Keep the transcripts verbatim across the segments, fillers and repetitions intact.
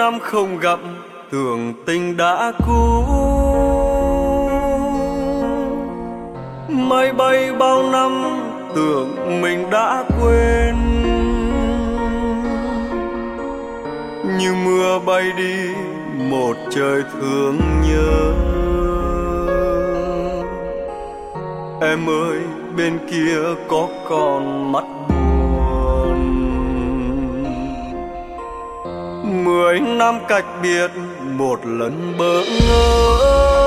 năm không gặp, tưởng tình đã cũ. Mây bay bao năm, tưởng mình đã quên. Như mưa bay đi, một trời thương nhớ. Em ơi, bên kia có còn mắt buồn. Mười năm cách biệt, một lần bỡ ngỡ.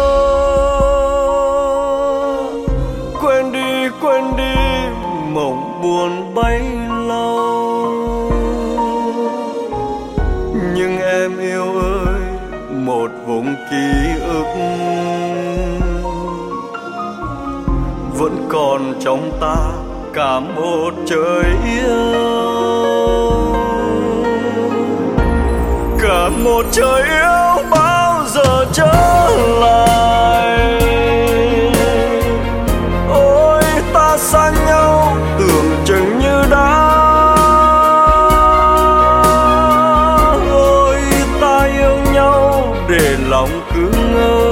Quên đi, quên đi, mộng buồn bấy lâu. Nhưng em yêu ơi, một vùng ký ức vẫn còn trong ta cả một trời yêu. Cả một trời yêu bao giờ trở lại. Ôi ta xa nhau tưởng chừng như đã. Ôi ta yêu nhau để lòng cứ ngỡ.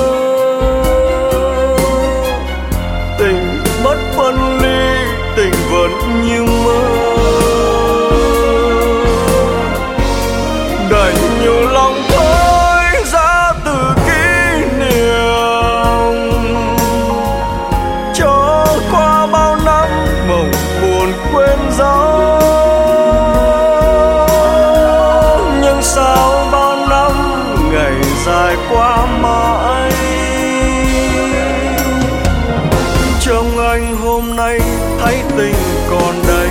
Tình mất phân ly, tình vẫn như mơ. Đành nhiều lòng thôi ra từ kỷ niệm. Cho qua bao năm mộng buồn quên dấu. Nhưng sao bao năm ngày dài qua mãi. Trong anh hôm nay thấy tình còn đây.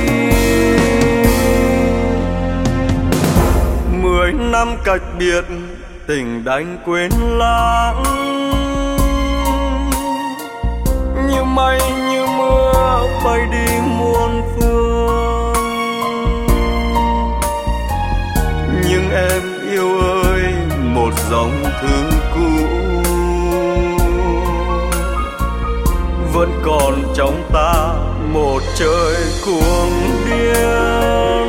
Mười năm cách biệt, tình đành quên lãng. Như mây như mưa bay đi muôn phương. Nhưng em yêu ơi, một dòng thư cũ vẫn còn trong ta một trời cuồng điên.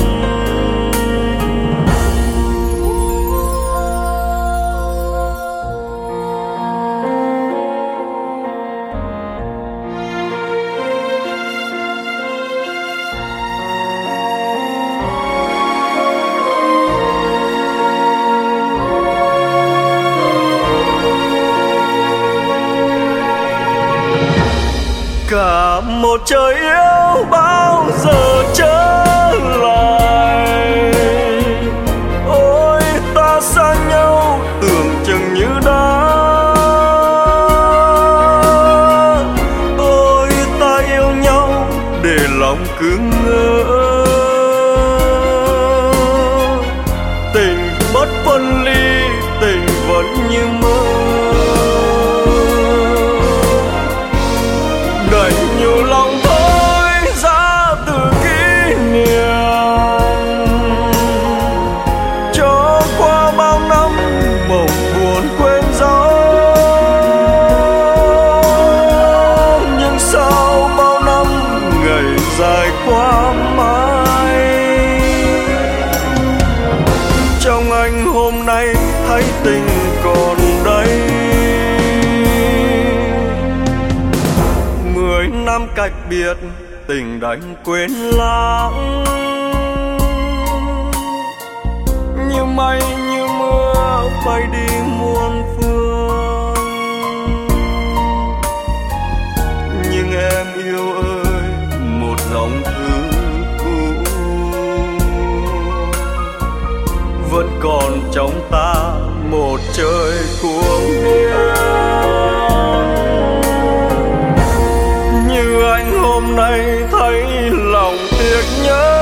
Cả một trời yêu bao giờ trở lại. Ôi ta xa nhau tưởng chừng như đã. Ôi ta yêu nhau để lòng cứ ngỡ. Tình bất phân ly, tình vẫn như mơ. Đành nhiều lòng thôi ra từ kỷ niệm. Cho qua bao năm mộng buồn quên dấu. Nhưng sau bao năm ngày dài qua mãi. Trong anh hôm nay thấy tình còn đây. Mười năm cách biệt, tình đành quên lãng. Như mây như mưa bay đi muôn phương. Nhưng em yêu ơi, một dòng thư cũ vẫn còn trong ta một trời cuồng điên. Như anh hôm nay thấy lòng tiếc nhớ.